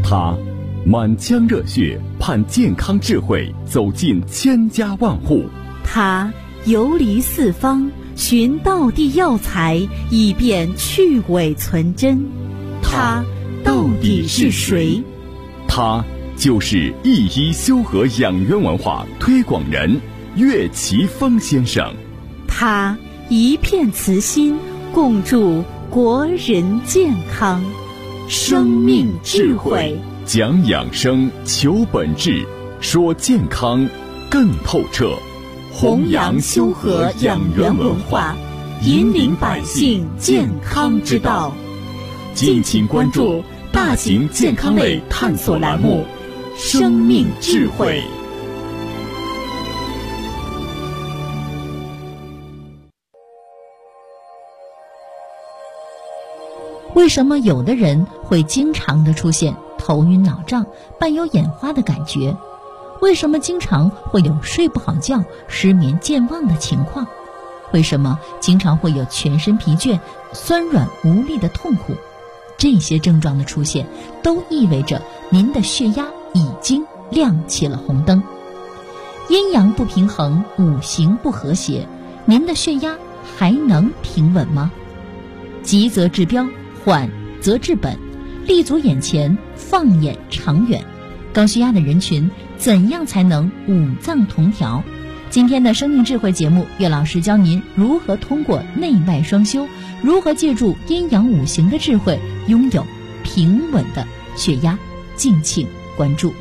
他满腔热血盼健康智慧走进千家万户， 他游离四方寻道地药材，以便去伪存真。他到底是谁？ 他就是一医修和养元文化推广人岳奇峰先生。 他一片慈心，共筑国人健康。生命智慧， 讲养生，求本质，说健康更透彻。 弘扬修和养元文化，引领百姓健康之道。敬请关注大型健康类探索栏目《生命智慧》。 为什么有的人会经常的出现头晕脑胀、伴有眼花的感觉？为什么经常会有睡不好觉、失眠健忘的情况？为什么经常会有全身疲倦、酸软无力的痛苦？这些症状的出现都意味着您的血压已经亮起了红灯。阴阳不平衡，五行不和谐，您的血压还能平稳吗？急则治标，缓则治本，立足眼前，放眼长远。高血压的人群怎样才能五脏同调？今天的生命智慧节目，岳老师教您如何通过内外双修，如何借助阴阳五行的智慧，拥有平稳的血压。敬请关注。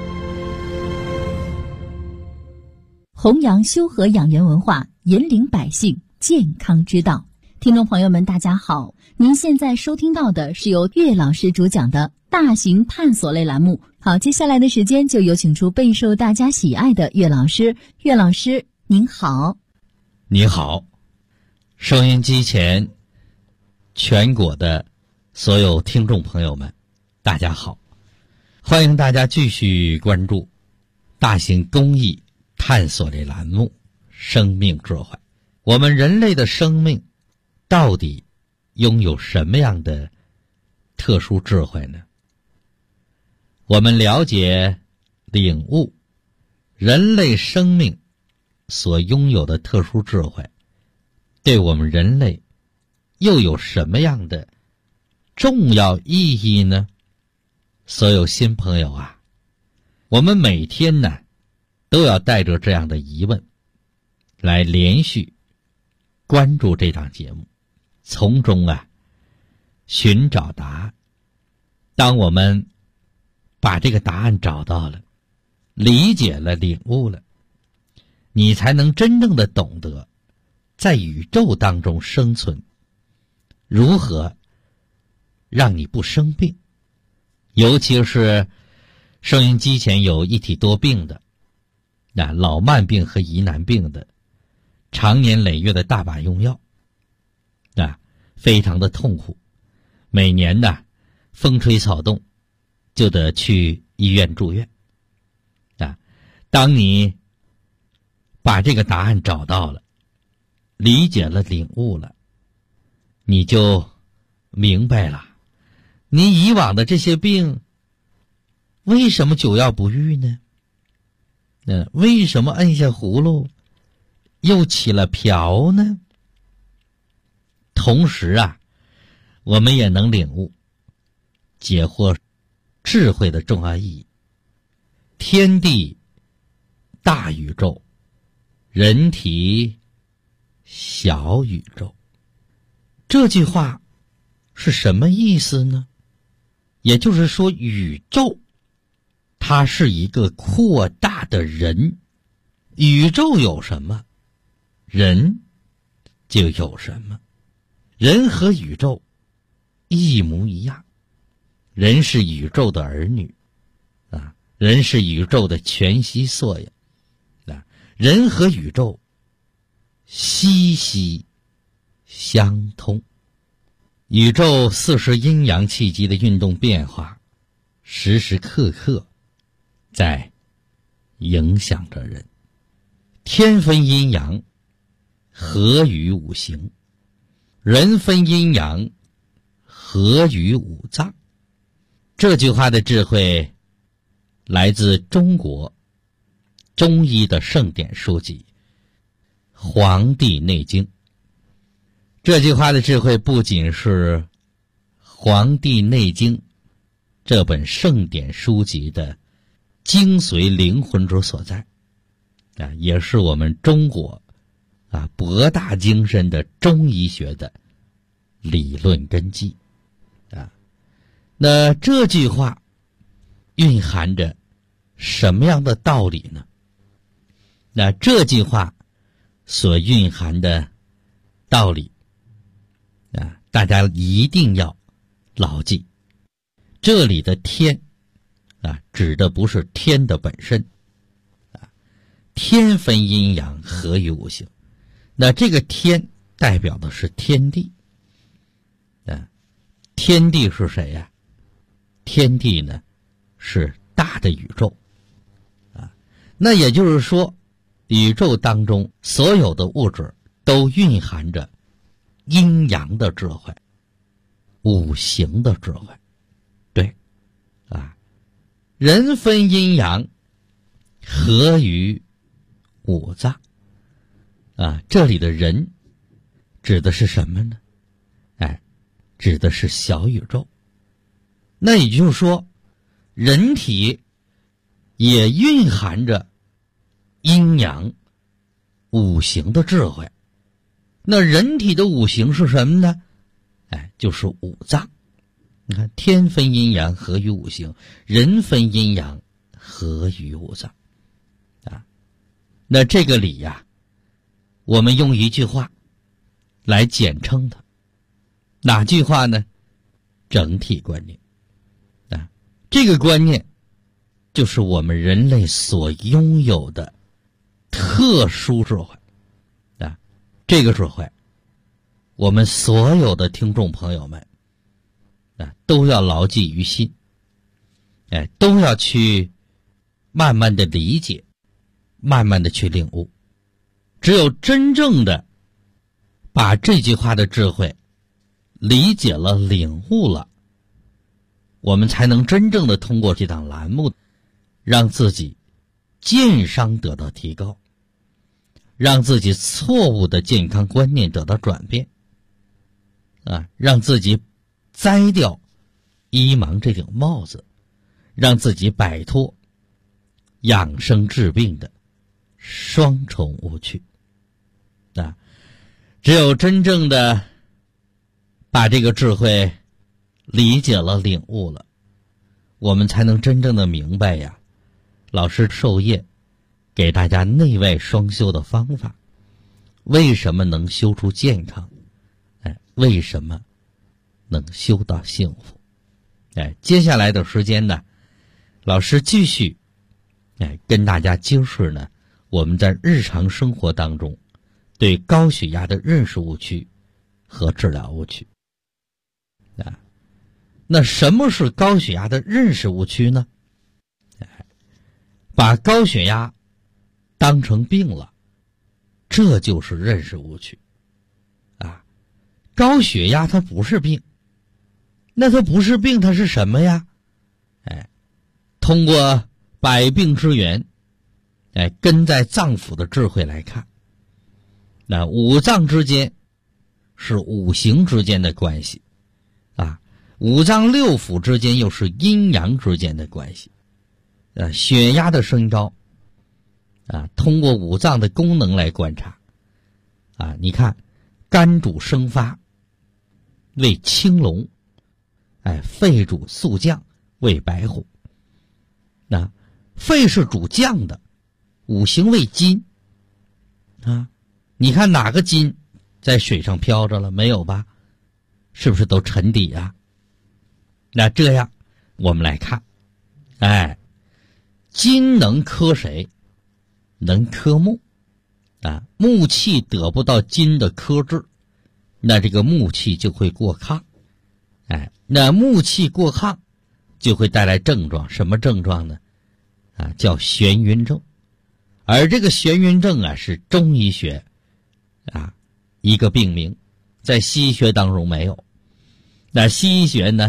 弘扬修和养元文化，引领百姓健康之道。听众朋友们，大家好，您现在收听到的是由岳老师主讲的大型探索类栏目。好，接下来的时间就有请出备受大家喜爱的岳老师。岳老师您好。 你好，收音机前全国的所有听众朋友们，大家好，欢迎大家继续关注大型公益探索类栏目《生命智慧》。我们人类的生命到底拥有什么样的特殊智慧呢？我们了解、领悟人类生命所拥有的特殊智慧，对我们人类又有什么样的重要意义呢？所有新朋友啊，我们每天呢都要带着这样的疑问来连续关注这档节目，从中寻找答案。当我们把这个答案找到了，理解了，领悟了，你才能真正的懂得在宇宙当中生存，如何让你不生病。尤其是收音机前有一体多病的，老慢病和疑难病的，常年累月的大把用药，非常的痛苦，每年风吹草动就得去医院住院。当你把这个答案找到了，理解了，领悟了，你就明白了，你以往的这些病为什么久药不愈呢？为什么摁下葫芦又起了瓢呢？同时我们也能领悟解惑智慧的重要意义。天地大宇宙，人体小宇宙，这句话是什么意思呢？也就是说，宇宙它是一个扩大的人，宇宙有什么，人就有什么。人和宇宙一模一样，人是宇宙的儿女人是宇宙的全息缩影人和宇宙息息相通。宇宙40阴阳气机的运动变化，时时刻刻在影响着人。天分阴阳，合于五行；人分阴阳，合于五脏。 这句话的智慧来自中国中医的圣典书籍《黄帝内经》。这句话的智慧不仅是《黄帝内经》这本圣典书籍的精髓灵魂之所在，也是我们中国博大精深的中医学的理论根基。那这句话蕴含着什么样的道理呢？那这句话所蕴含的道理大家一定要牢记。这里的天指的不是天的本身天分阴阳，合于五行。那这个天代表的是天地天地是谁呀？天地呢是大的宇宙那也就是说，宇宙当中所有的物质都蕴含着阴阳的智慧，五行的智慧。对人分阴阳，合于五脏这里的人指的是什么呢？指的是小宇宙。那也就是说，人体也蕴含着阴阳五行的智慧。那人体的五行是什么呢？就是五脏。你看，天分阴阳，合于五行；人分阴阳，合于五脏那这个理我们用一句话来简称它。哪句话呢？整体观念这个观念就是我们人类所拥有的特殊智慧这个智慧我们所有的听众朋友们都要牢记于心都要去慢慢的理解，慢慢的去领悟。只有真正的把这句话的智慧理解了，领悟了，我们才能真正的通过这档栏目让自己健康得到提高，让自己错误的健康观念得到转变让自己摘掉医盲这顶帽子，让自己摆脱养生治病的双重误区只有真正的把这个智慧理解了，领悟了，我们才能真正的明白老师授业给大家内外双修的方法，为什么能修出健康为什么能修到幸福接下来的时间呢，老师继续跟大家揭示呢我们在日常生活当中对高血压的认识误区和治疗误区那什么是高血压的认识误区呢？把高血压当成病了，这就是认识误区高血压它不是病，那它不是病，它是什么呀？通过百病之源根在脏腑的智慧来看，那五脏之间是五行之间的关系五脏六腑之间又是阴阳之间的关系血压的升高通过五脏的功能来观察你看，肝主生发为青龙肺主肃降为白虎肺是主降的，五行为金你看哪个金在水上飘着了？没有吧？是不是都沉底那这样我们来看金能克谁？能克木木气得不到金的克制，那这个木气就会过亢那木气过亢就会带来症状，什么症状呢？叫眩晕症。而这个眩晕症是中医学一个病名，在西医学当中没有。那西医学呢，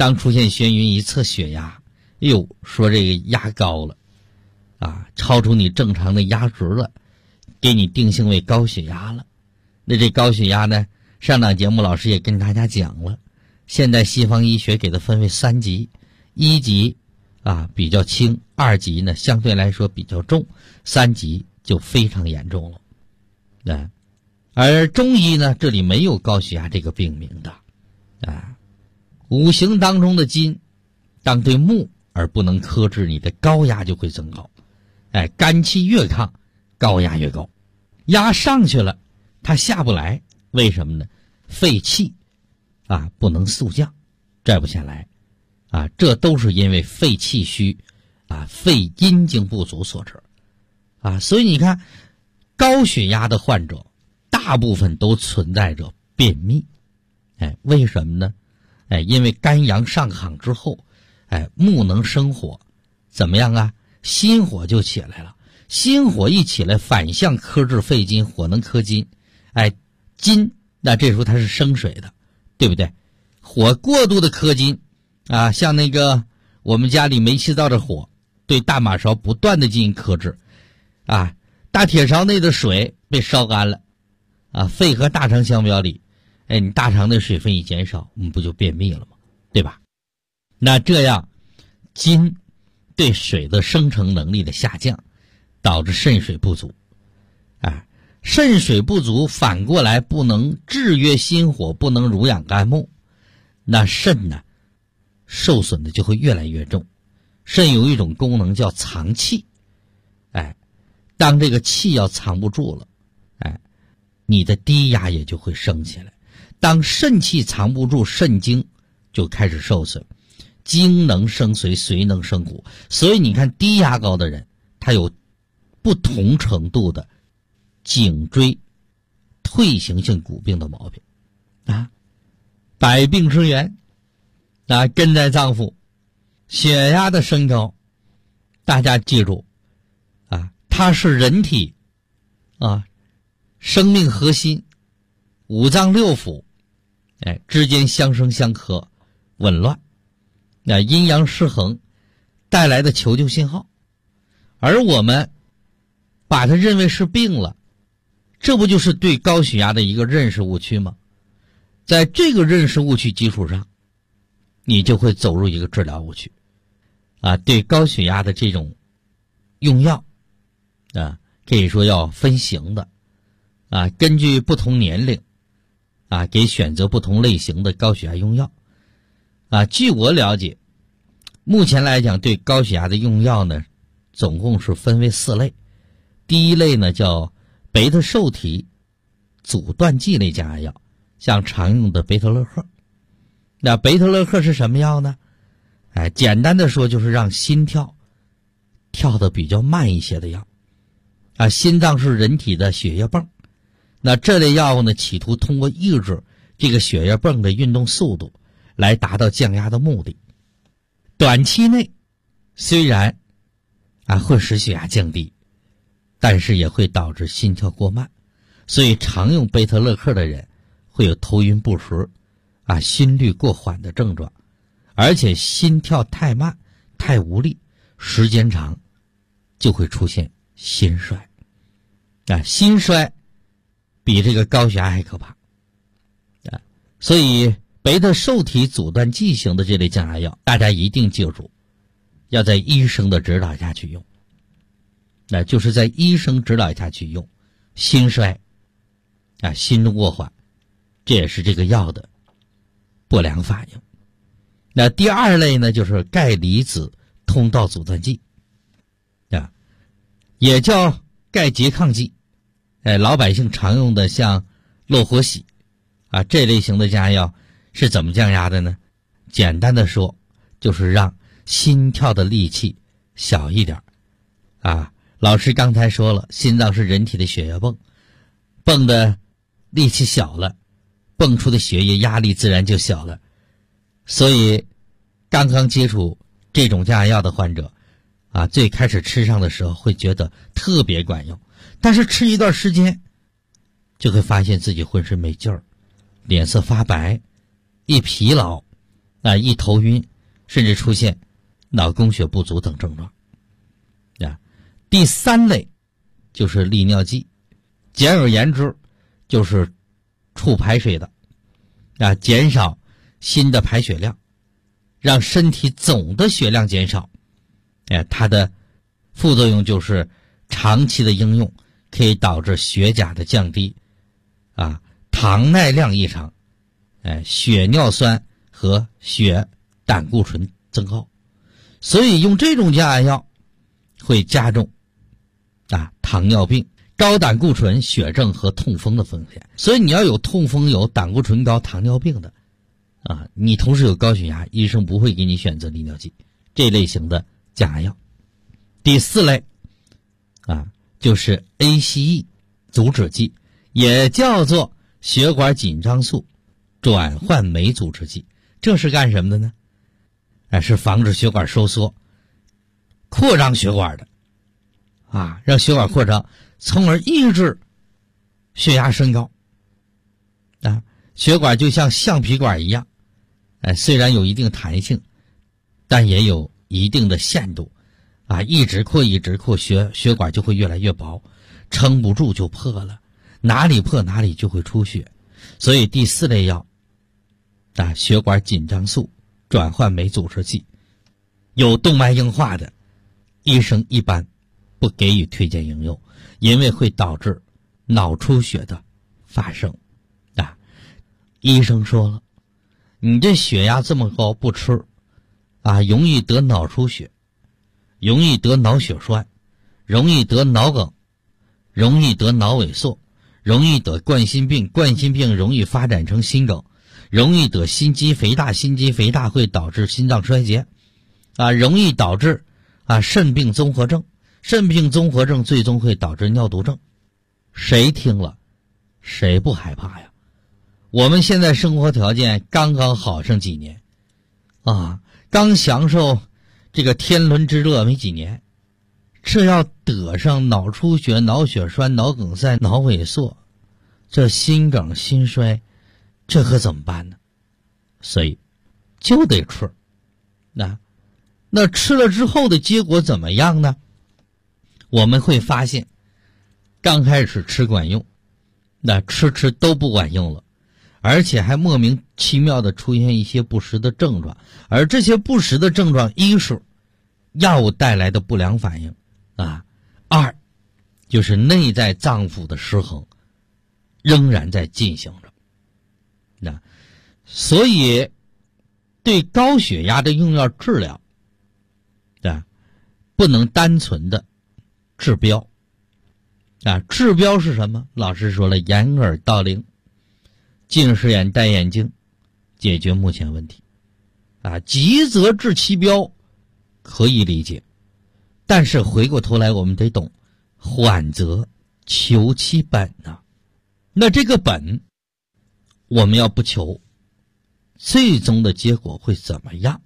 当出现眩晕一测血压，哎呦，说这个压高了啊，超出你正常的压值了，给你定性为高血压了。那这高血压呢，上档节目老师也跟大家讲了，现在西方医学给它分为3级，1级啊比较轻，2级呢相对来说比较重，3级就非常严重了。而中医呢，这里没有高血压这个病名的啊。五行当中的金，当对木而不能克制，你的高压就会增高。肝气越亢，高压越高，压上去了，它下不来，为什么呢？肺气啊不能速降，拽不下来啊，这都是因为肺气虚啊，肺阴经不足所致啊。所以你看，高血压的患者大部分都存在着便秘，为什么呢？因为肝阳上亢之后，木能生火，怎么样啊？心火就起来了，心火一起来，反向克制肺金，火能克金，金那这时候它是生水的，对不对？火过度的克金啊，像那个我们家里煤气灶的火，对大马勺不断的进行克制啊，大铁勺内的水被烧干了啊，肺和大肠相表里，你大肠的水分一减少，我们不就便秘了吗？对吧？那这样金对水的生成能力的下降，导致肾水不足肾水不足反过来不能制约心火，不能濡养肝木，那肾呢受损的就会越来越重。肾有一种功能叫藏气，当这个气要藏不住了，你的低压也就会升起来。当肾气藏不住，肾精就开始受损，精能生髓，髓能生骨。所以你看低压高的人，他有不同程度的颈椎退行性骨病的毛病啊。百病之源根在脏腑。血压的升高，大家记住它是人体生命核心五脏六腑之间相生相克，紊乱阴阳失衡带来的求救信号，而我们把它认为是病了，这不就是对高血压的一个认识误区吗？在这个认识误区基础上，你就会走入一个治疗误区对高血压的这种用药可以说要分型的根据不同年龄给选择不同类型的高血压用药据我了解，目前来讲对高血压的用药呢，总共是分为4类。第一类呢叫贝塔受体阻断剂类降压药，像常用的贝塔乐克。那贝塔乐克是什么药呢？简单的说就是让心跳跳得比较慢一些的药心脏是人体的血液泵，那这类药物呢，企图通过抑制这个血液泵的运动速度来达到降压的目的。短期内虽然会使血压降低，但是也会导致心跳过慢，所以常用贝塔乐克的人会有头晕不实心率过缓的症状，而且心跳太慢太无力，时间长就会出现心衰心衰比这个高血压还可怕所以贝塔受体阻断剂型的这类降压药，大家一定记住，要在医生的指导下去用，就是在医生指导下去用。心衰心动过缓，这也是这个药的不良反应。那第2类呢，就是钙离子通道阻断剂也叫钙拮抗剂老百姓常用的像洛活喜这类型的降压药是怎么降压的呢？简单的说就是让心跳的力气小一点老师刚才说了，心脏是人体的血液泵，泵的力气小了，泵出的血液压力自然就小了。所以刚刚接触这种降压药的患者最开始吃上的时候会觉得特别管用，但是吃一段时间就会发现自己浑身没劲儿，脸色发白，一疲劳易头晕，甚至出现脑供血不足等症状。第3类就是利尿剂，简而言之就是促排水的，减少新的排血量，让身体总的血量减少。它的副作用就是长期的应用可以导致血钾的降低，糖耐量异常，血尿酸和血胆固醇增高，所以用这种降压药会加重糖尿病、高胆固醇、血症和痛风的风险。所以你要有痛风、有胆固醇高、糖尿病的你同时有高血压，医生不会给你选择利尿剂这类型的降压药。第4类就是 ACE 阻止剂，也叫做血管紧张素转换酶阻滞剂。这是干什么的呢？是防止血管收缩、扩张血管的让血管扩张，从而抑制血压升高。血管就像橡皮管一样，虽然有一定弹性，但也有一定的限度一直扩，血管就会越来越薄，撑不住就破了，哪里破哪里就会出血。所以第4类药血管紧张素转换酶阻滞剂，有动脉硬化的医生一般不给予推荐应用，因为会导致脑出血的发生。医生说了，你这血压这么高不吃容易得脑出血，容易得脑血栓，容易得脑梗，容易得脑萎缩，容易得冠心病，冠心病容易发展成心梗，容易得心肌肥大，心肌肥大会导致心脏衰竭容易导致肾病综合症，肾病综合症最终会导致尿毒症。谁听了谁不害怕呀？我们现在生活条件刚刚好上几年刚享受这个天伦之乐没几年，这要得上脑出血、脑血栓、脑梗塞、脑萎缩，这心梗心衰，这可怎么办呢？所以就得吃。那吃了之后的结果怎么样呢？我们会发现刚开始吃管用，吃都不管用了，而且还莫名其妙的出现一些不实的症状，而这些不实的症状，一是药物带来的不良反应二就是内在脏腑的失衡仍然在进行着。所以对高血压的用药治疗不能单纯的治标治标是什么？老师说了，掩耳盗铃，近视眼戴眼镜，解决目前问题急则治其标可以理解，但是回过头来我们得懂，缓则求其本那这个本我们要不求，最终的结果会怎么样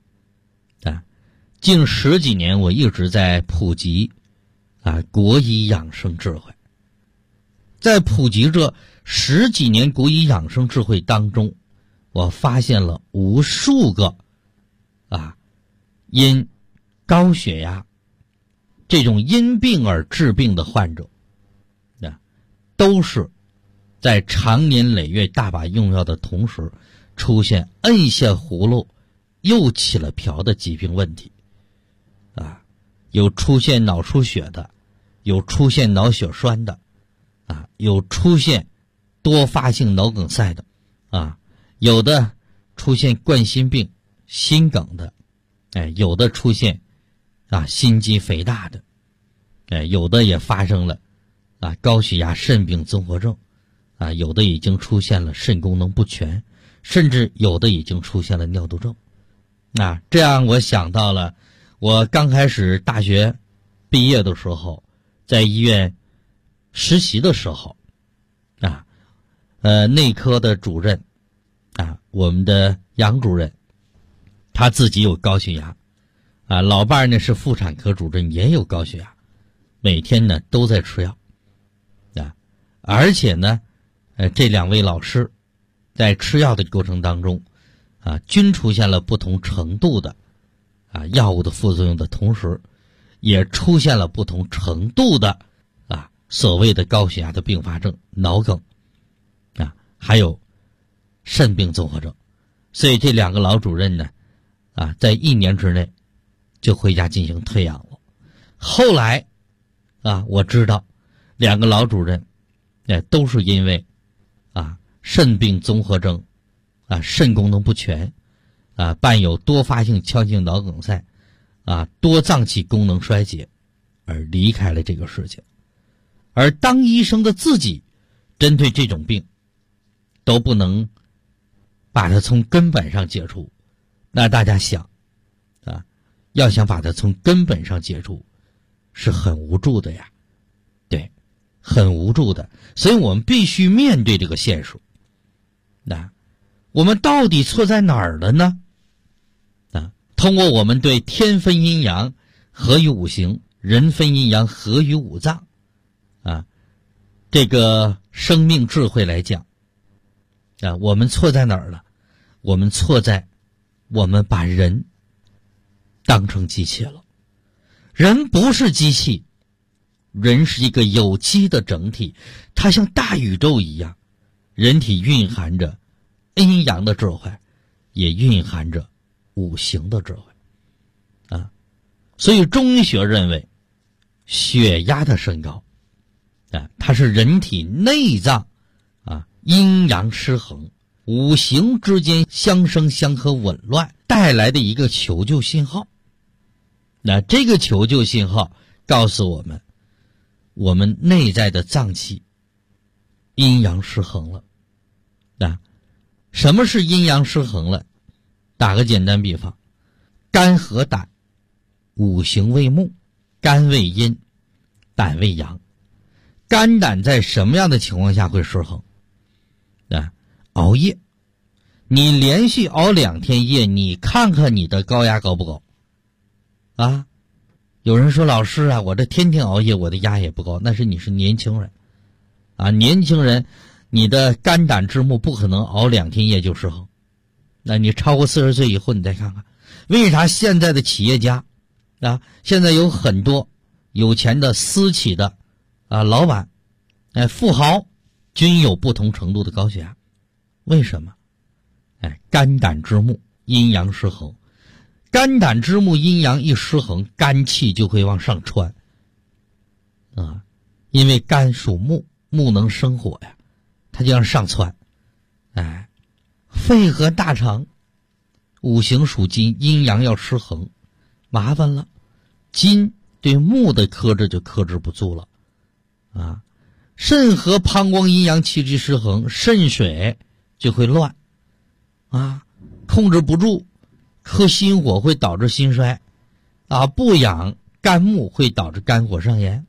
近10几年我一直在普及国医养生智慧。在普及这10几年国医养生智慧当中，我发现了无数个因高血压这种因病而治病的患者都是在长年累月大把用药的同时，出现摁下葫芦又起了瓢的疾病问题有出现脑出血的，有出现脑血栓的有出现多发性脑梗塞的有的出现冠心病、心梗的有的出现心肌肥大的有的也发生了高血压肾病综合症有的已经出现了肾功能不全，甚至有的已经出现了尿毒症这样我想到了我刚开始大学毕业的时候，在医院实习的时候内科的主任我们的杨主任他自己有高血压老伴呢是妇产科主任，也有高血压，每天呢都在吃药而且呢这2位老师在吃药的过程当中均出现了不同程度的药物的副作用的同时，也出现了不同程度的所谓的高血压的并发症，脑梗还有肾病综合症。所以这两个老主任呢在1年之内就回家进行退养了。后来我知道两个老主任都是因为肾病综合症肾功能不全伴有多发性腔性脑梗塞多脏器功能衰竭而离开了这个世界。而当医生的自己针对这种病都不能把它从根本上解除，那大家想要想把它从根本上解除是很无助的呀，对，很无助的。所以我们必须面对这个现实。我们到底错在哪儿了呢？通过我们对天分阴阳合于五行，人分阴阳合于五脏这个生命智慧来讲我们错在哪儿了？我们错在我们把人当成机器了。人不是机器，人是一个有机的整体，它像大宇宙一样，人体蕴含着阴阳的智慧，也蕴含着五行的智慧所以中医学认为血压的升高它是人体内脏阴阳失衡，五行之间相生相克紊乱带来的一个求救信号。那这个求救信号告诉我们，我们内在的脏器阴阳失衡了。什么是阴阳失衡了？打个简单比方，肝和胆五行为木，肝为阴，胆为阳。肝胆在什么样的情况下会失衡？熬夜。你连续熬2天夜，你看看你的高压高不高有人说老师我这天天熬夜，我的压也不高。那是你是年轻人年轻人你的肝胆之木不可能熬2天夜就失衡。那你超过40岁以后你再看看，为啥现在的企业家现在有很多有钱的私企的老板富豪均有不同程度的高血压？为什么？肝胆之木阴阳失衡。肝胆之木阴阳一失衡，肝气就会往上窜因为肝属木，木能生火呀，它就往上窜。肺和大肠五行属金，阴阳要失衡，麻烦了，金对木的克制就克制不住了肾和膀胱阴阳气机失衡，肾水就会乱控制不住，克心火会导致心衰不养肝木会导致肝火上炎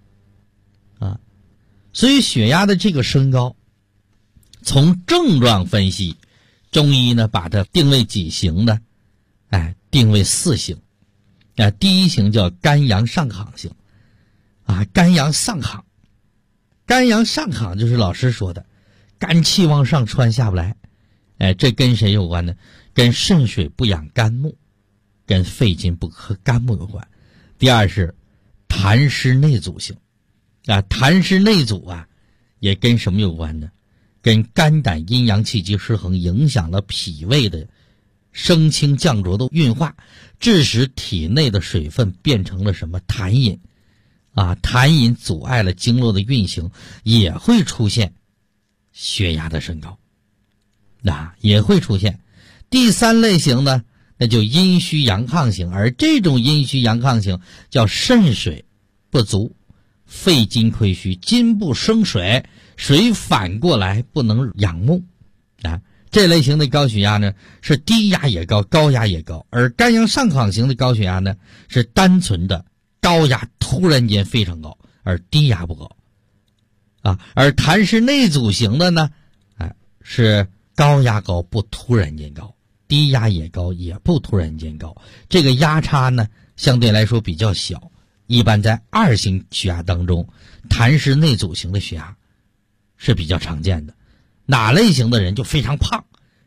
所以血压的这个升高，从症状分析，中医呢把它定为几型呢？定为4型第一型叫肝阳上亢型肝阳上亢。肝阳上亢就是老师说的肝气往上窜下不来这跟谁有关呢？跟肾水不养肝木，跟肺金不克肝木有关。第二是痰湿内阻型痰湿内阻也跟什么有关呢？跟肝胆阴阳气机失衡，影响了脾胃的升清降浊的运化，致使体内的水分变成了什么痰饮痰饮阻碍了经络的运行，也会出现血压的升高也会出现。第3类型呢，那就阴虚阳亢型，而这种阴虚阳亢型叫肾水不足，肺金亏虚，金不生水，水反过来不能养木这类型的高血压呢是低压也高，高压也高。而肝阳上亢型的高血压呢是单纯的高压突然间非常高，而低压不高而痰湿内阻型的呢是高压高不突然间高，低压也高也不突然间高，这个压差呢相对来说比较小。一般在2型血压当中，痰湿内阻型的血压是比较常见的。哪类型的人就非常胖，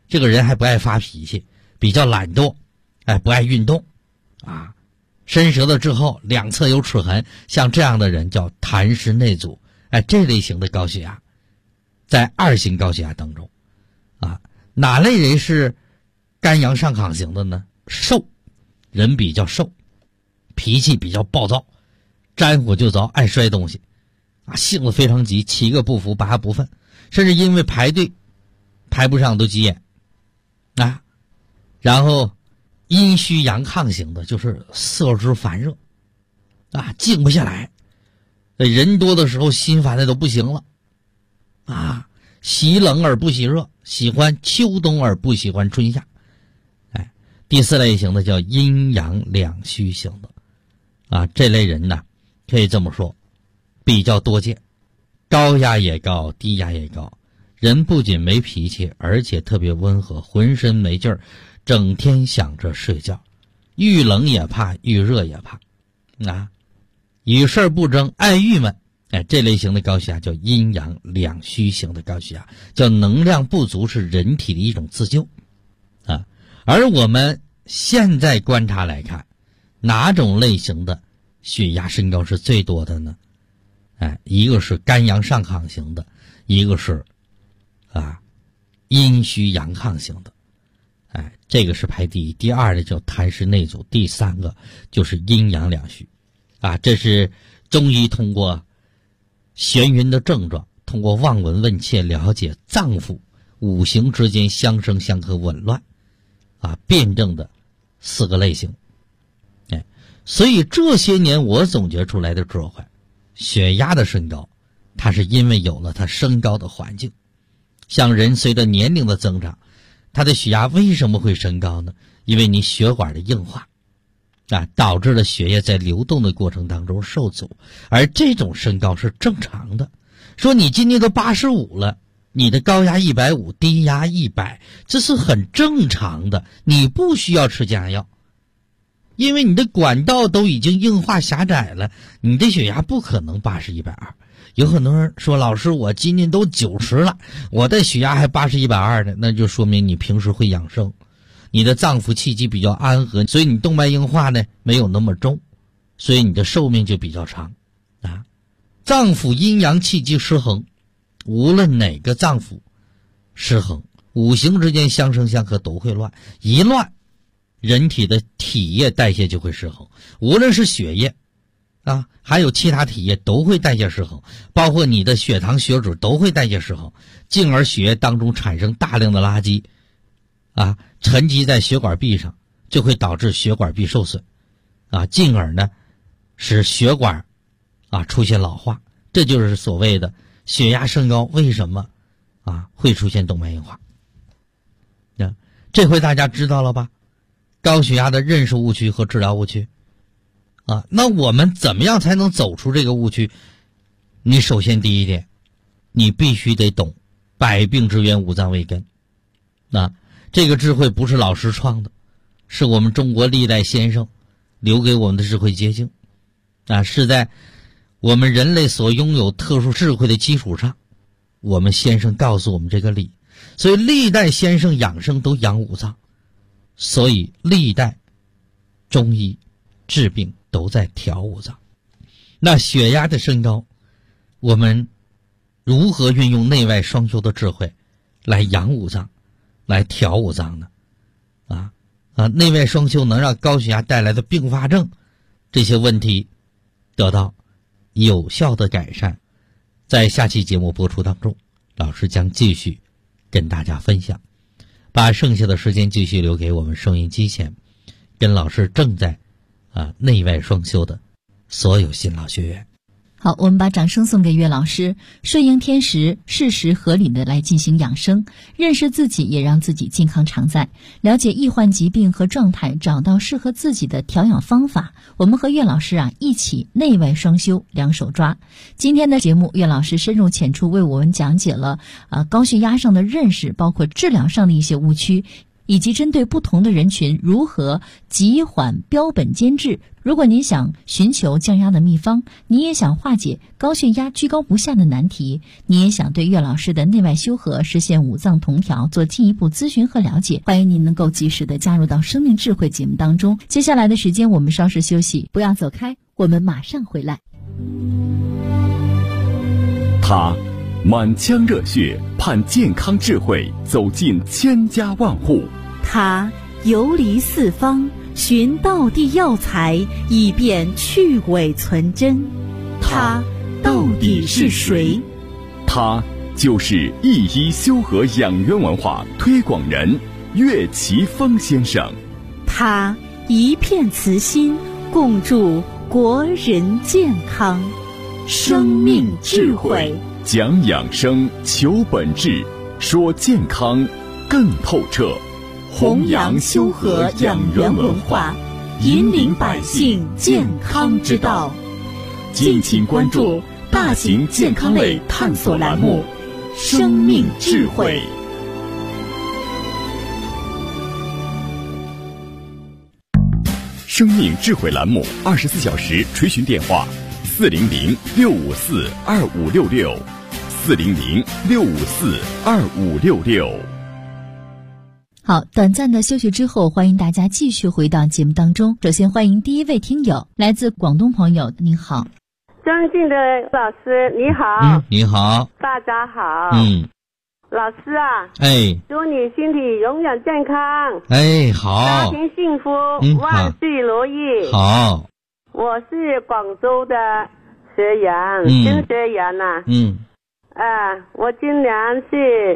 这个人还不爱发脾气，比较懒惰，不爱运动啊，伸舌头之后两侧有齿痕，像这样的人叫痰湿内阻。这类型的高血压在2型高血压当中啊，哪类人是肝阳上亢型的呢？瘦，人比较瘦，脾气比较暴躁，沾火就着，爱摔东西啊，性子非常急，7个不服8个不忿，甚至因为排队排不上都急眼啊。然后阴虚阳亢型的就是色之烦热啊，静不下来，人多的时候心烦的都不行了啊，喜冷而不喜热，喜欢秋冬而不喜欢春夏。第4类型的叫阴阳两虚型的啊，这类人呢可以这么说，比较多见，高压也高，低压也高，人不仅没脾气，而且特别温和，浑身没劲儿，整天想着睡觉，遇冷也怕，遇热也怕啊，与事不争，爱郁闷。这类型的高血压叫阴阳两虚型的高血压，叫能量不足是人体的一种自救啊。而我们现在观察来看，哪种类型的血压升高是最多的呢？一个是肝阳上亢型的，一个是阴虚阳亢型的。这个是排第1，第2的叫痰湿内阻，第3个就是阴阳两虚啊。这是中医通过眩晕的症状，通过望闻问切了解脏腑5行之间相生相克紊乱辩证的4个类型。所以这些年我总结出来的智慧，血压的升高它是因为有了它升高的环境。像人随着年龄的增长，他的血压为什么会升高呢？因为你血管的硬化导致了血液在流动的过程当中受阻，而这种升高是正常的。说你今年都85了，你的高压150，低压100，这是很正常的，你不需要吃降压药，因为你的管道都已经硬化狭窄了，你的血压不可能80、120。有很多人说，老师我今年都90了，我的血压还80、120呢，那就说明你平时会养生，你的脏腑气机比较安和，所以你动脉硬化呢没有那么重，所以你的寿命就比较长脏腑阴阳气机失衡，无论哪个脏腑失衡，5行之间相生相克都会乱，一乱人体的体液代谢就会失衡，无论是血液还有其他体液都会代谢失衡，包括你的血糖血脂都会代谢失衡，进而血液当中产生大量的垃圾沉积在血管壁上，就会导致血管壁受损进而呢使血管出现老化。这就是所谓的血压升高为什么会出现动脉硬化。这回大家知道了吧？高血压的认识误区和治疗误区那我们怎么样才能走出这个误区？你首先第1点，你必须得懂百病之源五脏为根这个智慧不是老师创的，是我们中国历代先生留给我们的智慧结晶是在我们人类所拥有特殊智慧的基础上，我们先生告诉我们这个理。所以历代先生养生都养五脏，所以历代中医治病都在调五脏。那血压的升高，我们如何运用内外双修的智慧来养五脏，来调五脏呢？内外双修能让高血压带来的并发症这些问题得到有效的改善。在下期节目播出当中，老师将继续跟大家分享，把剩下的时间继续留给我们收音机前跟老师正在内外双修的所有新老学员。 好，我们把掌声送给岳老师。顺应天时，适时合理的来进行养生，认识自己，也让自己健康常在，了解易患疾病和状态，找到适合自己的调养方法。我们和岳老师一起内外双修，两手抓。今天的节目，岳老师深入浅出为我们讲解了高血压上的认识，包括治疗上的一些误区， 以及针对不同的人群如何急缓标本兼治。如果您想寻求降压的秘方，你也想化解高血压居高不下的难题，你也想对岳老师的内外修和实现五脏同调做进一步咨询和了解，欢迎您能够及时的加入到生命智慧节目当中。接下来的时间我们稍事休息，不要走开，我们马上回来。 他满腔热血盼健康智慧走进千家万户， 他游离四方寻道地药材，以便去伪存真。他到底是谁？ 他就是一医修和养元文化推广人岳奇峰先生。 他一片慈心，共筑国人健康。生命智慧， 讲养生，求本质，说健康更透彻， 弘扬修和养元文化，引领百姓健康之道。 敬请关注大型健康类探索栏目《生命智慧》。生命智慧栏目24小时垂询电话400-654-2566 400-654-2566。 好，短暂的休息之后，欢迎大家继续回到节目当中。首先欢迎第一位听友，来自广东朋友，您好。 尊敬的老师你好。 你好。 大家好。老师啊，祝你身体永远健康。 好。 家庭幸福，万事如意。 好。 我是广州的学员，新学员呐。我今年是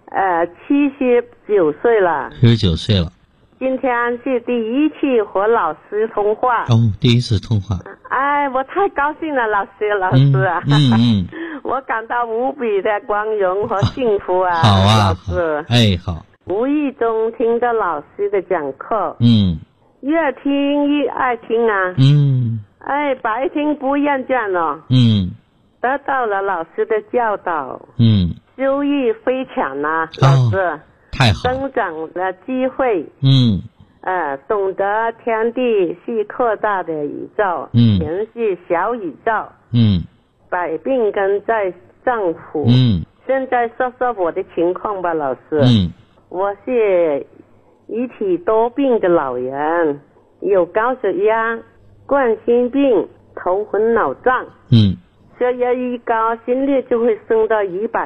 79岁了。 79岁了。 今天是第一次和老师通话。 第一次通话。 我太高兴了，老师啊。我感到无比的光荣和幸福啊。 好啊， 老师。 好。 无意中听到老师的讲课。越听越爱听啊。白听不厌倦了。得到了老师的教导。收益非常啊，老师。 太好。 增长了机会。懂得天地是扩大的宇宙，人是小宇宙。百病根在脏腑。现在说说我的情况吧，老师。我是一体多病的老人，有高血压、冠心病、头昏脑胀。血压一高，心率就会升到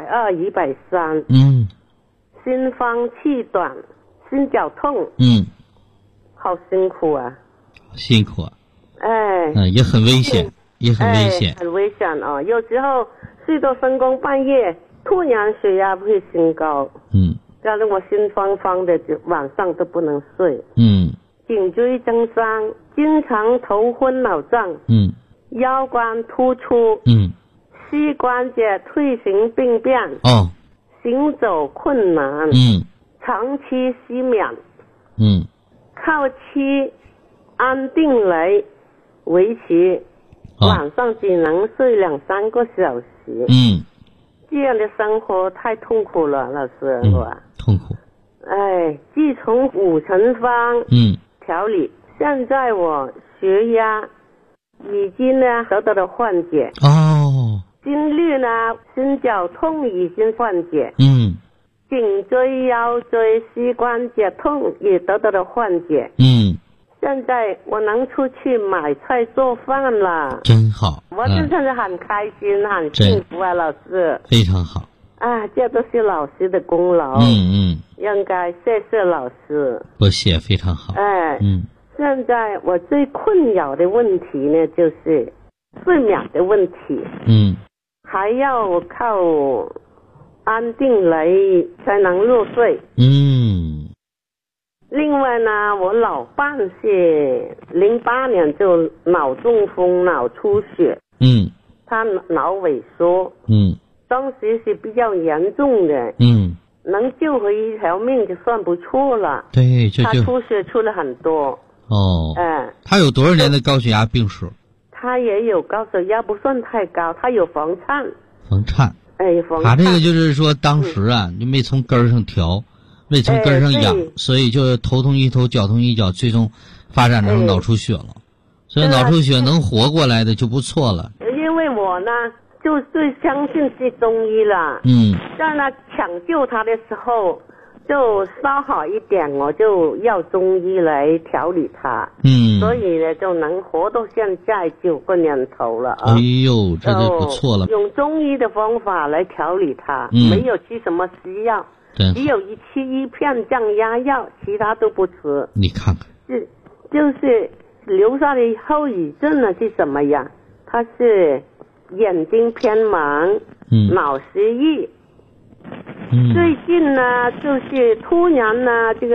120、130。心慌气短，心绞痛。好辛苦啊。 辛苦啊。也很危险， 很危险啊。有时候睡到深更半夜，突然血压会升高。搞得我心慌慌的，晚上都不能睡。颈椎增伤，经常头昏脑胀。腰关突出。膝关节退行病变。行走困难。长期失眠。靠吃安定来维持，晚上只能睡2-3个小时。这样的生活太痛苦了，老师。 痛苦。 自从5成方调理，现在我血压已经得到了缓解。心率心绞痛已经缓解。颈椎、腰椎、膝关节痛也得到了缓解。现在我能出去买菜做饭了。 真好。 我真的很开心，很幸福啊，老师。 非常好。 这都是老师的功劳。应该谢谢老师。 不谢，非常好。 现在我最困扰的问题呢，就是睡眠的问题。还要靠安定来才能入睡。另外呢，我老伴是08年就脑中风、脑出血。他脑萎缩。当时是比较严重的。能救回一条命就算不错了。 对， 他出血出了很多。 他有多少年的高血压病史？ 他也有高血压，不算太高，他有房颤。 他这个就是说当时就没从根儿上调， 胃从根上痒，所以就头痛医头，脚痛医脚，最终发展成脑出血了。所以脑出血能活过来的就不错了。 因为我呢就最相信是中医了。在那抢救他的时候，就稍好一点，我就要中医来调理他。所以呢就能活到现在9个年头了啊。 哎呦，这就不错了。 用中医的方法来调理他，没有吃什么西药，只有吃一片降压药，其他都不吃。 你看看， 就是留下的后遗症呢是什么呀？他是眼睛偏盲，脑失忆。最近呢就是突然呢这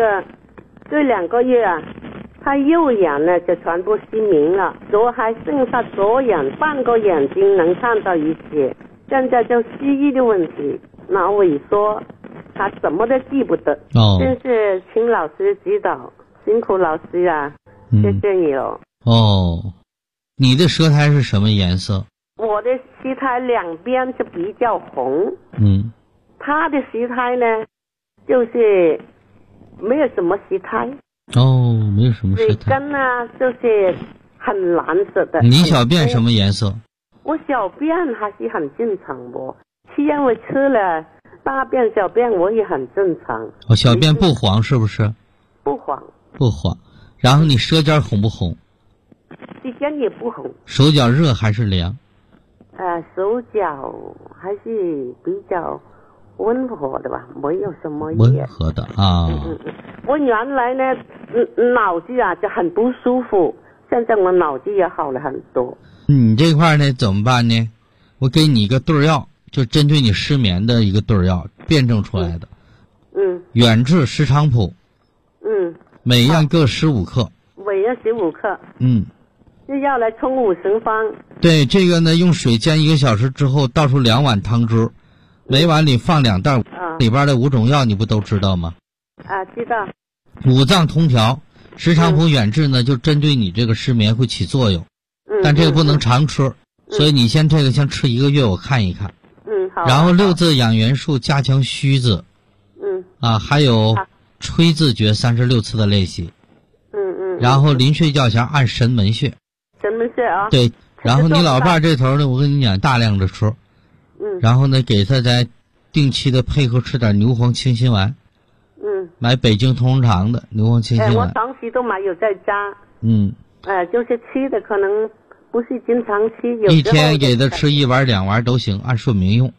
2个月啊，他右眼呢就全部失明了，还剩下左眼半个眼睛能看到一些，现在就失忆的问题，脑萎缩，他什么都记不得。真是请老师指导，辛苦老师啊，谢谢你了。 你的舌苔是什么颜色？ 我的舌苔两边是比较红。他的舌苔呢就是没有什么舌苔。 没有什么舌苔。 嘴根呢就是很蓝色的。 你小便什么颜色？ 我小便还是很正常的，因为吃了大便小便我也很正常。 小便不黄是不是？ 不黄。 不黄。然后你舌尖红不红？ 舌尖也不红。手脚热还是凉？ 手脚还是比较温和的吧，没有什么温和的啊。 我原来呢脑子啊就很不舒服，现在我脑子也好了很多。 你这块呢怎么办呢？我给你一个对药，就针对你失眠的一个对药，辩证出来的。远志石菖蒲。每样各15克。 每样15克。就要来冲50方。 对，这个呢用水煎1个小时之后，倒出2碗汤汁，每碗里放2袋，里边的5种药你不都知道吗？ 知道。 五脏通调，石菖蒲远志呢就针对你这个失眠会起作用。但这个不能常吃，所以你先吃1个月，我看一看。 好。 然后6字养元术加强虚字。还有吹字诀36次的练习。然后临睡觉前按神门穴。 神门穴啊。 对，然后你老伴这头呢，我跟你讲大量的吃。然后呢给他再定期的配合吃点牛黄清心丸。买北京同仁堂的牛黄清心丸。 我长期都没有在家。就是吃的可能不是经常吃，有一天给他吃1碗2碗都行，按顺名用。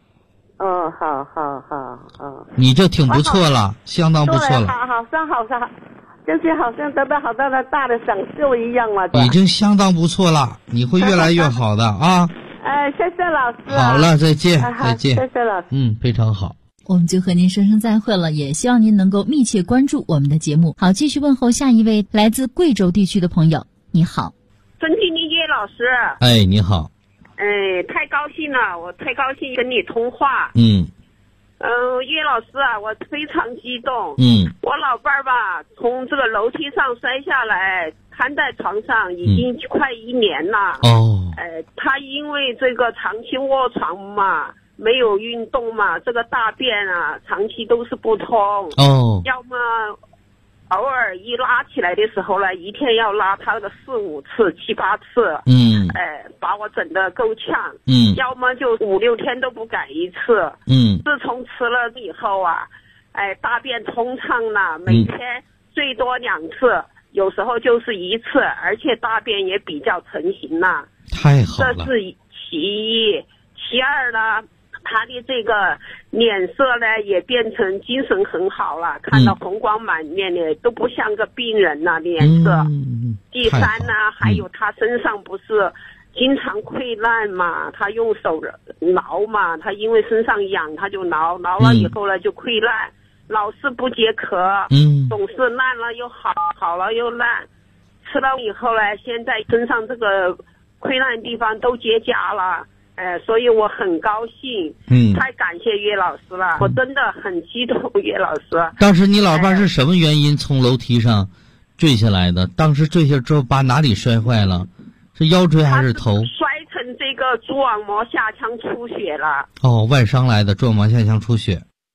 好。 你就挺不错了，相当不错了。 好像就是好像得到好大的享受一样嘛。 已经相当不错了，你会越来越好的啊。 谢谢老师。 好了，再见。再见。 谢谢老师。 非常好。 我们就和您说声再会了，也希望您能够密切关注我们的节目。好，继续问候下一位来自贵州地区的朋友。你好。 尊敬的叶老师。你好。 太高兴了，我太高兴跟你通话。叶老师啊，我非常激动。我老伴儿吧，从这个楼梯上摔下来，瘫在床上已经快1年了。他因为这个长期卧床嘛，没有运动嘛，这个大便啊，长期都是不通。要么偶尔一拉起来的时候呢，一天要拉他的4、5次、7、8次。把我整得够呛。要么就5、6天都不敢一次。自从吃了以后啊，大便通畅了，每天最多2次，有时候就是1次，而且大便也比较成型了。 太好了。 这是其一。其二呢，他的这个脸色呢也变成精神很好了，看到红光满面的，都不像个病人了脸色。第三呢，还有他身上不是经常溃烂嘛，他用手挠嘛，他因为身上痒他就挠了以后呢就溃烂，老是不解渴。总是烂了又好，好了又烂。吃了以后呢，现在身上这个溃烂地方都结痂了。所以我很高兴。太感谢岳老师了。我真的很激动。岳老师， 当时你老伴是什么原因从楼梯上坠下来的？当时坠下之后把哪里摔坏了？是腰椎还是头？ 摔成这个蛛网膜下腔出血了。 外伤来的蛛网膜下腔出血。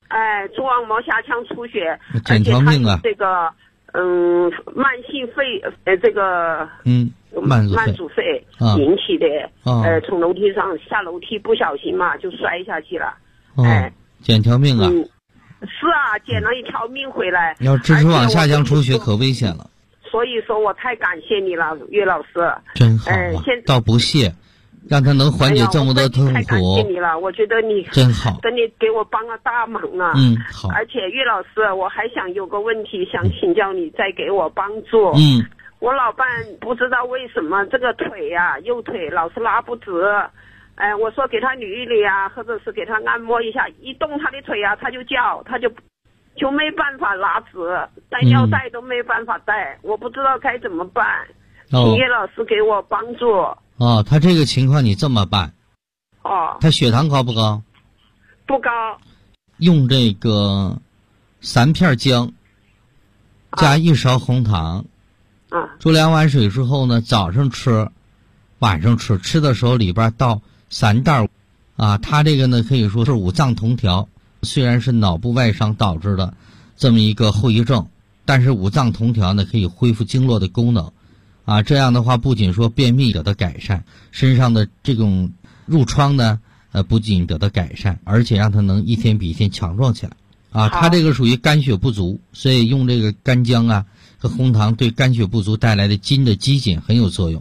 蛛网膜下腔出血， 捡条命啊！ 这个慢性肺这个慢阻肺引起的，从楼梯上下楼梯不小心嘛就摔下去了， 捡条命啊！ 是啊，捡了一条命回来。 要支持网下腔出血可危险了。 所以说我太感谢你了，岳老师。 真好啊！倒不谢，让他能缓解这么多痛苦。 太感谢你了，我觉得你真好， 跟你给我帮了大忙啊。 好。 而且岳老师，我还想有个问题想请教你，再给我帮助。我老伴不知道为什么这个腿呀，右腿老是拉不直。我说给他捋一捋啊，或者是给他按摩一下，一动他的腿啊，他就叫，他就没办法拉直，带尿带都没办法带，我不知道该怎么办，请岳老师给我帮助。 他这个情况你这么办。他血糖高不高？ 不高。 用这个3片姜，加1勺红糖，煮2碗水之后呢，早上吃，晚上吃，吃的时候里边倒3袋他这个呢可以说是五脏同调。虽然是脑部外伤导致的这么一个后遗症，但是五脏同调呢可以恢复经络的功能这样的话不仅说便秘得到改善，身上的这种褥疮呢不仅得到改善，而且让它能一天比一天强壮起来它这个属于肝血不足，所以用这个干姜和红糖对肝血不足带来的筋的肌紧很有作用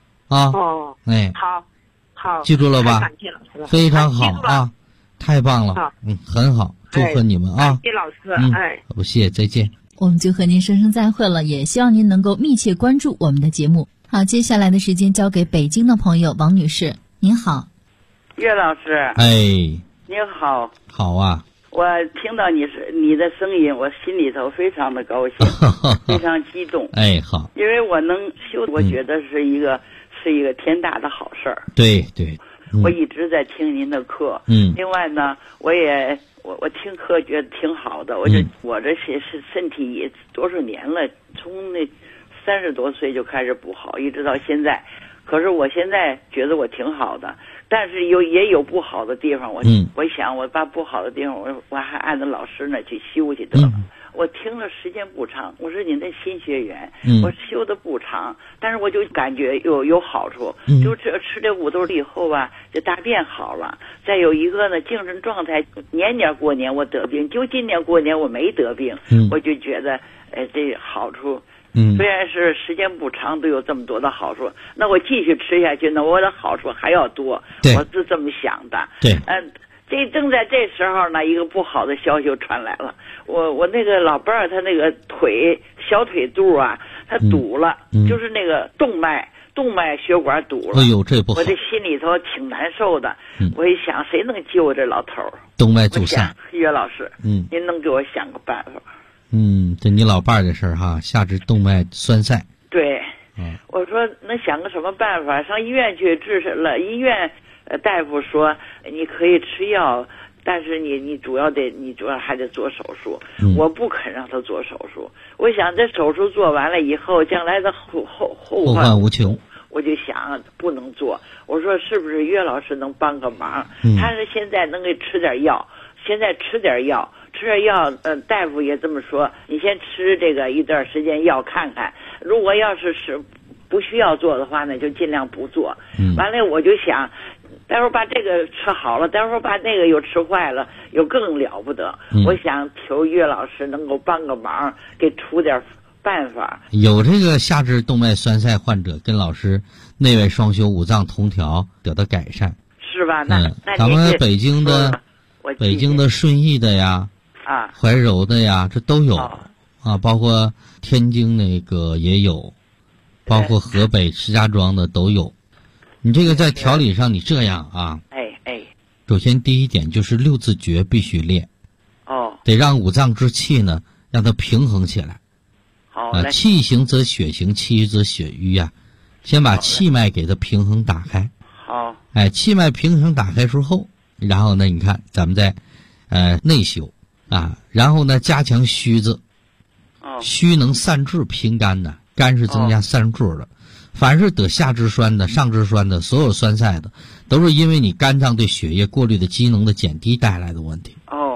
好， 记住了吧？ 感谢老师了， 非常好太棒了，很好，祝贺你们感谢老师， 不谢，再见。 我们就和您说声再会了，也希望您能够密切关注我们的节目。好，接下来的时间交给北京的朋友王女士，您好。 岳老师，您好。 好啊。 我听到你的声音，我心里头非常的高兴，非常激动。 好。 因为我能修，我觉得是一个天大的好事儿。 对。 我一直在听您的课。另外呢，我听课觉得挺好的。我这是身体也多少年了，从那30多岁就开始不好，一直到现在。可是我现在觉得我挺好的，但是也有不好的地方。我想我把不好的地方我还按照老师那去修去得了。我听了时间不长，我是您的新学员，我修的不长，但是我就感觉有好处，就吃这五豆以后吧，这大便好了。再有一个呢，精神状态，年年过年我得病，就今年过年我没得病，我就觉得这好处。虽然是时间不长，都有这么多的好处，那我继续吃下去呢，我的好处还要多，我是这么想的。这正在这时候呢，一个不好的消息就传来了。我那个老伴儿，他那个小腿肚他堵了，就是那个动脉血管堵了。 这不好。 我这心里头挺难受的。我一想，谁能救这老头儿？ 动脉阻塞。 岳老师，您能给我想个办法？ 这你老伴儿的事儿下肢动脉栓塞。 对。我说能想个什么办法？上医院去治了，医院大夫说你可以吃药，但是你主要还得做手术。我不肯让他做手术，我想这手术做完了以后，将来的后患无穷。 我就想不能做。我说是不是岳老师能帮个忙？他是现在能给吃点药，吃点药，大夫也这么说，你先吃这个一段时间药看看，如果要是不需要做的话呢，就尽量不做。完了我就想，待会儿把这个吃好了，待会儿把那个又吃坏了，又更了不得。我想求岳老师能够帮个忙，给出点办法。 有这个下肢动脉栓塞患者跟老师内外双修五脏同调得到改善， 是吧？那咱们北京的顺义的呀，怀柔的呀，这都有包括天津那个也有，包括河北石家庄的都有。你这个在调理上，你这样首先第一点就是6字诀必须练，得让五脏之气呢让它平衡起来。气行则血行，气郁则血瘀先把气脉给它平衡打开。气脉平衡打开之后，然后呢你看咱们再内修然后呢加强虚字。虚能散滞平肝的，肝是增加散滞的。凡是得下肢栓的、上肢栓的，所有栓塞的，都是因为你肝脏对血液过滤的机能的减低带来的问题。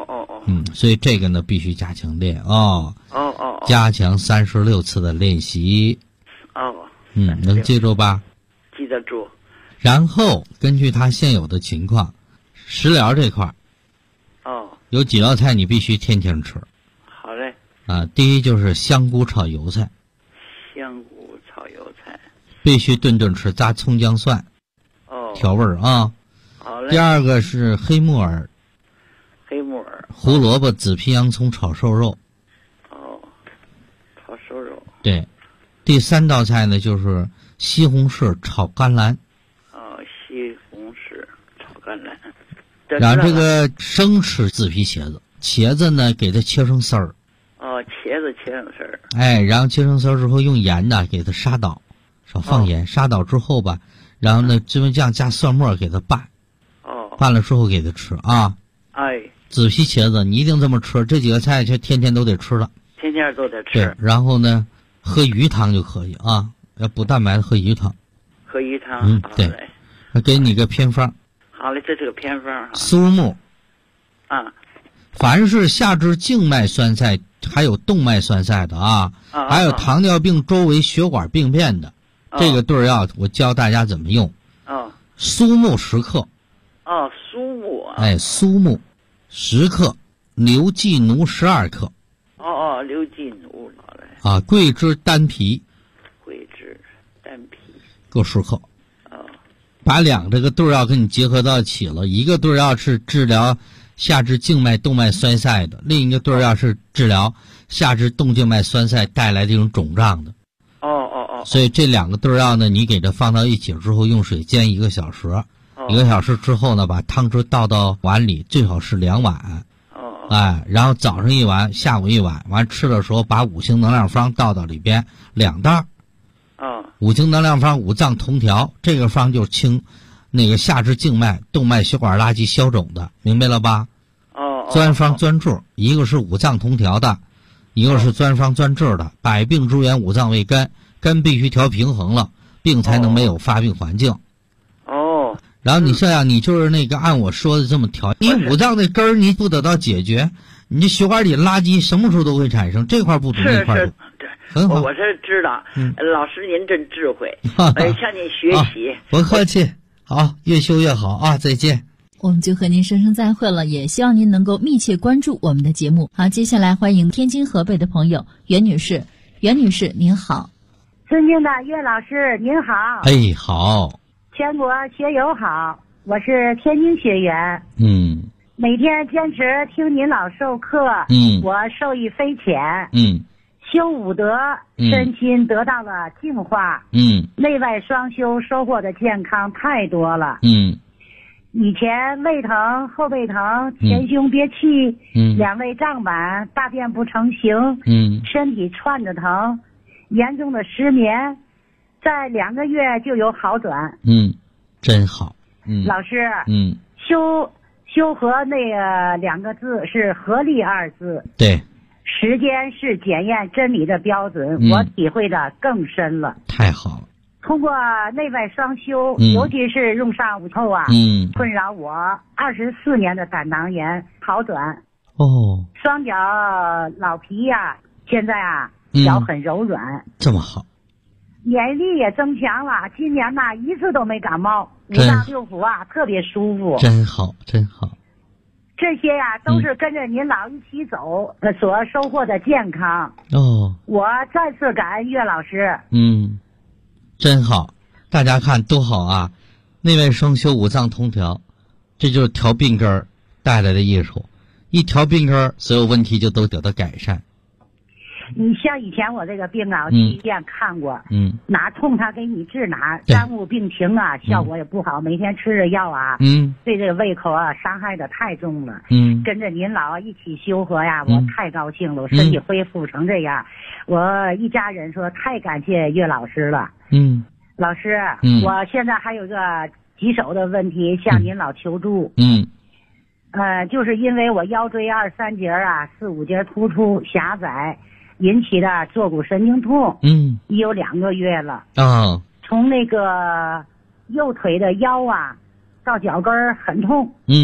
所以这个呢必须加强练加强36次的练习。能记住吧？ 记得住。 然后根据他现有的情况，食疗这块有几道菜你必须天天吃。 好嘞。 第一就是香菇炒油菜。 香菇炒油菜必须顿顿吃，加葱姜蒜调味儿啊。 好嘞。 第二个是黑木耳。胡萝卜、紫皮洋葱炒瘦肉。 炒瘦肉。 对。第3道菜呢就是西红柿炒甘蓝。 西红柿炒甘蓝。 然后这个生吃紫皮茄子，茄子呢给它切成丝儿。 茄子切成丝儿。 然后切成丝儿之后用盐呢给它杀倒，少放盐，杀倒之后吧，然后呢芝麻酱加蒜末给它拌。拌了之后给它吃啊。紫皮茄子你一定这么吃，这几个菜就天天都得吃了。 天天都得吃。 对，然后呢喝鱼汤就可以啊，要补蛋白的喝鱼汤。 喝鱼汤。 对。给你个偏方。 好嘞，这是个偏方。 苏木。凡是下肢静脉栓塞还有动脉栓塞的还有糖尿病周围血管病变的，这个对药我教大家怎么用。苏木10克。 苏木。 苏木10克，牛寄奴12克。 牛寄奴。好嘞。 桂枝丹皮。各10克。把这个对药跟你结合到一起了，一个对药是治疗下肢静脉动脉栓塞的，另一个对药是治疗下肢动静脉栓塞带来这种肿胀的。所以这2个对药呢，你给它放到一起之后，用水煎1个小时。1个小时之后呢，把汤汁倒到碗里，最好是2碗。然后早上1碗，下午1碗，完吃的时候把5行能量方倒到里边2袋。5行能量方五脏同调，这个方就清那个下肢静脉动脉血管垃圾消肿的，明白了吧？专方专治，一个是五脏同调的，一个是专方专治的。百病之源五脏为根，根必须调平衡了，病才能没有发病环境。然后你这样，你就是那个按我说的这么调，你五脏的根儿你不得到解决，你这血管里垃圾什么时候都会产生，这块不足那块不。很好， 我是知道。老师您真智慧，向您学习。 不客气。好，越修越好啊！再见。 我们就和您说声再会了，也希望您能够密切关注我们的节目。好，接下来欢迎天津河北的朋友袁女士。袁女士您好。 尊敬的岳老师您好。 好。 全国学友好，我是天津学员。每天坚持听您老授课。我受益匪浅。修武德，身心得到了净化。内外双修，收获的健康太多了。以前胃疼、后背疼、前胸憋气、2胃胀满、大便不成形，身体串着疼，严重的失眠，在2个月就有好转。 真好。 老师，修和那个2个字是合力2字。 对。 时间是检验真理的标准，我体会的更深了。 太好了。 通过内外双修，尤其是用上午后困扰我24年的胆囊炎好转。双脚老皮现在脚很柔软。 这么好。 免疫力也增强了，今年一次都没感冒，5脏6腑特别舒服。 真好，真好。 这些都是跟着您老一起走所收获的健康。我再次感恩岳老师。 真好，大家看多好啊！内外双修，五脏同调，这就是调病根儿带来的益处。一调病根儿，所有问题就都得到改善。 你像以前我这个病我去医院看过，哪痛他给你治哪，耽误病情效果也不好，每天吃着药对这个胃口伤害的太重了。跟着您老一起修和我太高兴了，我身体恢复成这样，我一家人说太感谢岳老师了。老师，我现在还有个棘手的问题向您老求助。就是因为我腰椎23节4、5节突出狭窄引起的坐骨神经痛，已有2个月了。从那个右腿的腰到脚跟很痛。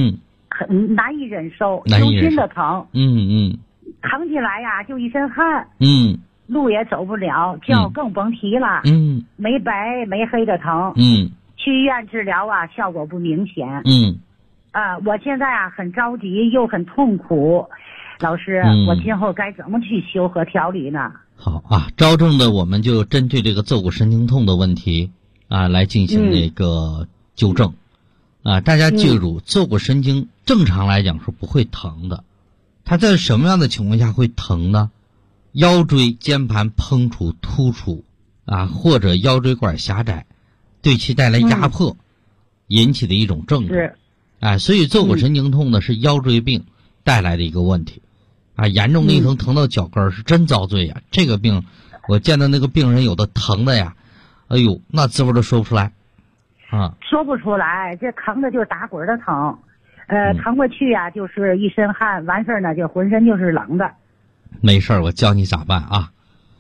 很难以忍受，有劲的疼。疼起来呀，就一身汗。路也走不了，觉更甭提了。没白没黑的疼。去医院治疗啊，效果不明显。我现在啊很着急又很痛苦，老师，我今后该怎么去修和调理呢？ 好啊，招正的我们就针对这个坐骨神经痛的问题啊来进行这个纠正。大家记住，坐骨神经正常来讲是不会疼的，它在什么样的情况下会疼呢？腰椎间盘膨出突出或者腰椎管狭窄，对其带来压迫引起的一种症状。所以坐骨神经痛呢是腰椎病带来的一个问题严重的一疼到脚跟是真遭罪呀。这个病我见到那个病人有的疼的呀，哎呦那滋味都说不出来说不出来，这疼的就是打滚的疼，疼过去呀就是一身汗，完事儿呢就浑身就是冷的。 没事儿，我教你咋办啊。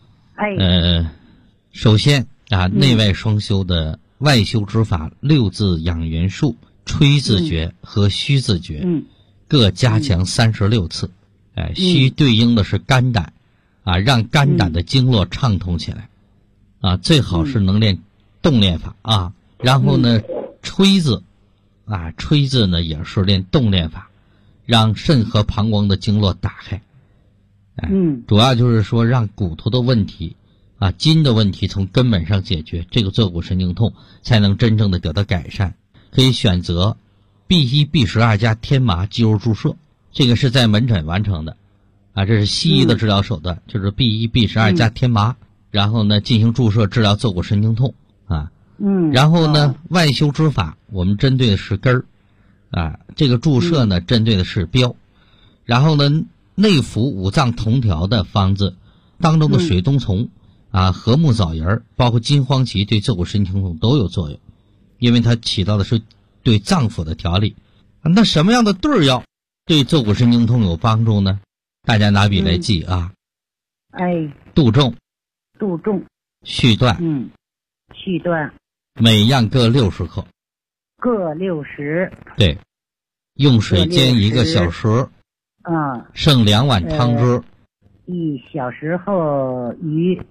首先内外双修的外修之法6字养元术、吹字诀和虚字诀，各加强36次。虚对应的是肝胆让肝胆的经络畅通起来最好是能练动练法然后呢，吹字吹字呢也是练动练法，让肾和膀胱的经络打开。主要就是说让骨头的问题筋的问题从根本上解决，这个坐骨神经痛才能真正的得到改善。可以选择 B1、B12 加天麻肌肉注射，这个是在门诊完成的这是西医的治疗手段，就是 B1、B12 加天麻，然后呢进行注射治疗坐骨神经痛然后呢外修之法我们针对的是根儿这个注射呢针对的是标，然后呢内服五脏同调的方子当中的水冬虫和木枣仁包括金黄芪对坐骨神经痛都有作用，因为它起到的是对脏腑的调理。那什么样的对药对坐骨神经痛有帮助呢？大家拿笔来记杜仲、续断、 续断， 每样各60克， 各60。 对，用水煎1个小时，剩2碗汤汁 ，1小时后余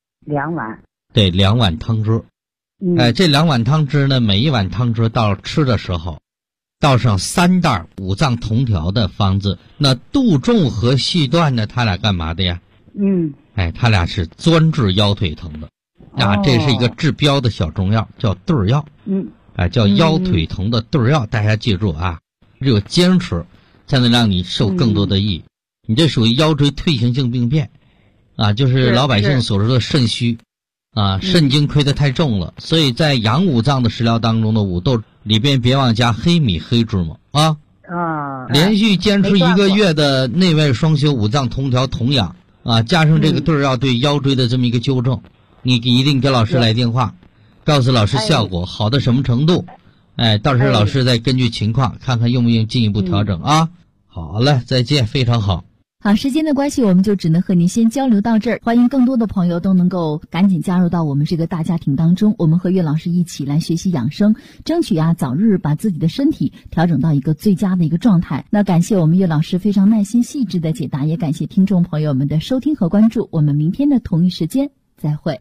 2碗。 对，2碗汤汁。这2碗汤汁呢，每一碗汤汁到吃的时候倒上3袋五脏同调的方子。那杜仲和续断呢，他俩干嘛的呀？他俩是专治腰腿疼的这是一个治标的小中药，叫对儿药。叫腰腿疼的对儿药。大家记住只有坚持才能让你受更多的益。你这属于腰椎退行性病变就是老百姓所说的肾虚肾经亏得太重了。所以在养五脏的食疗当中的五豆里边别忘加黑米、黑芝麻连续坚持1个月的内外双修五脏同调同养加上这个对儿药对腰椎的这么一个纠正，你一定给老师来电话，告诉老师效果好到什么程度，到时候老师再根据情况看看用不用进一步调整好嘞，再见，非常好。 好，时间的关系，我们就只能和您先交流到这儿。欢迎更多的朋友都能够赶紧加入到我们这个大家庭当中，我们和岳老师一起来学习养生，争取早日把自己的身体调整到一个最佳的一个状态。那感谢我们岳老师非常耐心细致的解答，也感谢听众朋友们的收听和关注。我们明天的同一时间再会。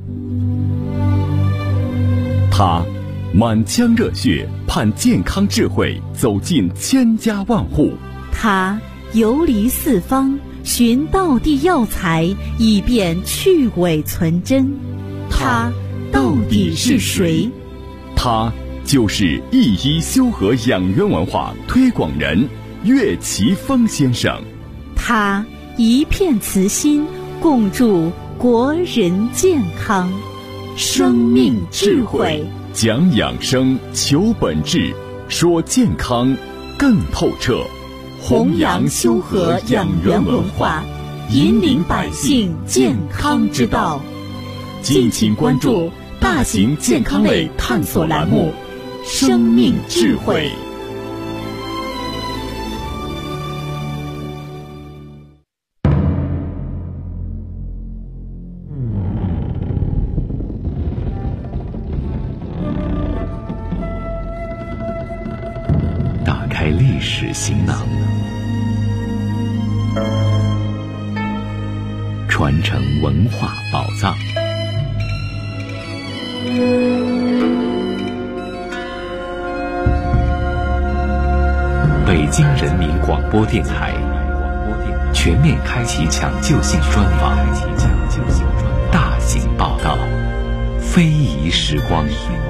他满腔热血盼健康智慧走进千家万户， 他游离四方寻道地药材，以便去伪存真。他到底是谁？ 他就是一医修和养元文化推广人岳奇峰先生。 他一片慈心，共筑国人健康。生命智慧， 讲养生，求本质，说健康更透彻。 弘扬修和养元文化，引领百姓健康之道。敬请关注大型健康类探索栏目《生命智慧》。 打开历史， 行囊，传承文化宝藏。北京人民广播电台全面开启抢救性专访，大型报道，非遗时光。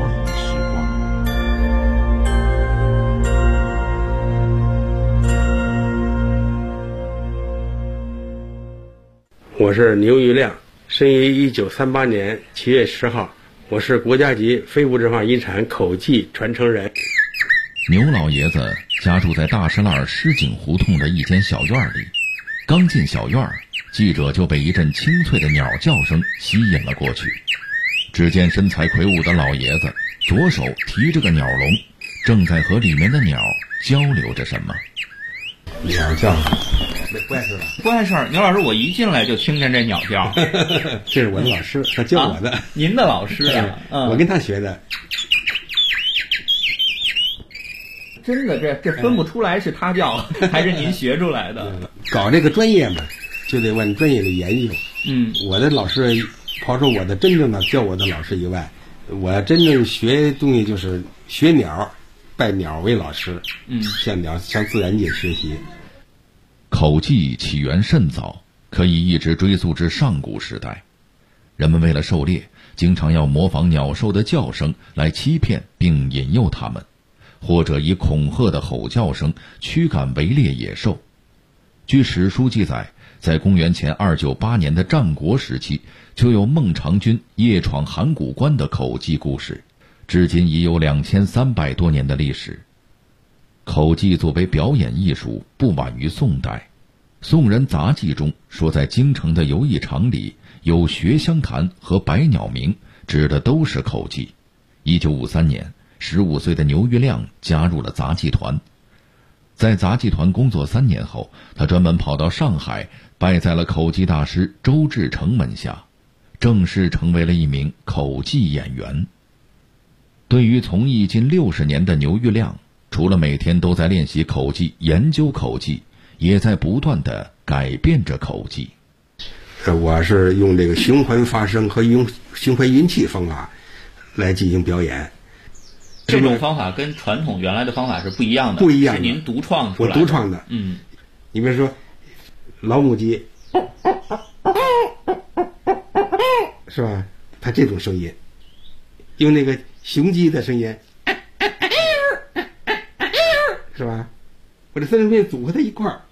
我是牛玉亮，生于1938年7月10号，我是国家级非物质文化遗产口技传承人。 牛老爷子家住在大石栏狮井胡同的一间小院里，刚进小院，记者就被一阵清脆的鸟叫声吸引了过去。只见身材魁梧的老爷子左手提着个鸟笼，正在和里面的鸟交流着什么。 鸟叫，没怪事吧？ 不碍事儿。牛老师，我一进来就听见这鸟叫。 这是我的老师，他教我的。 您的老师啊？ 我跟他学的。 真的，这分不出来是他叫还是您学出来的。 搞这个专业嘛，就得往专业里研究。我的老师，刨出我的真正的教我的老师以外，我真正学东西就是学鸟，拜鸟为老师。向自然界学习。 口技起源甚早，可以一直追溯至上古时代。人们为了狩猎，经常要模仿鸟兽的叫声来欺骗并引诱它们，或者以恐吓的吼叫声驱赶围猎野兽。据史书记载，在公元前298年的战国时期，就有孟尝君夜闯函谷关的口技故事，至今已有2300多年的历史。口技作为表演艺术，不晚于宋代。宋人杂记中说，在京城的游艺场里有学香坛和百鸟鸣，指的都是口技。1953年，15岁的牛玉亮加入了杂技团。在杂技团工作3年后，他专门跑到上海，拜在了口技大师周志成门下，正式成为了一名口技演员。对于从艺近60年的牛玉亮，除了每天都在练习口技、研究口技，也在不断地改变着口技。 我是用这个循环发声和用循环音气方法来进行表演。 这种方法跟传统原来的方法是不一样的， 不一样的， 是您独创出来的。 我独创的。你比如说老母鸡，是吧？它这种声音，用那个雄鸡的声音，是吧？我这三种声音组合在一块儿，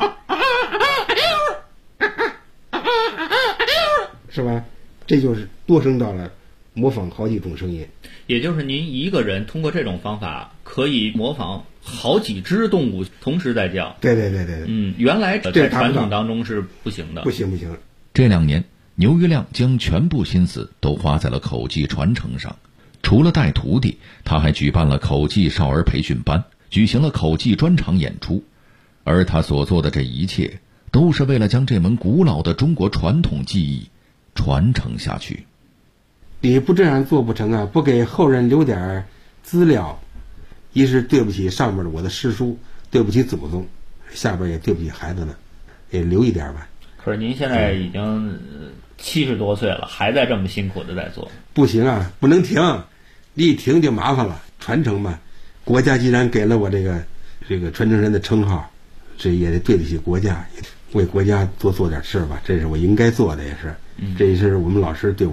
是吧？这就是多声道了，模仿好几种声音。 也就是您一个人通过这种方法可以模仿好几只动物同时在叫。 对。 原来在传统当中是不行的。 不行。 这2年，牛玉亮将全部心思都花在了口技传承上。除了带徒弟，他还举办了口技少儿培训班，举行了口技专场演出。而他所做的这一切，都是为了将这门古老的中国传统技艺传承下去。 你不这样做不成啊！不给后人留点资料，一是对不起上面的我的师叔，对不起祖宗，下边也对不起孩子们，也留一点吧。 可是您现在已经70多岁了，还在这么辛苦的在做。 不行啊，不能停，一停就麻烦了。传承嘛，国家既然给了我这个传承人的称号，这也得对得起国家，为国家多做点事吧，这是我应该做的，也是，这也是我们老师对我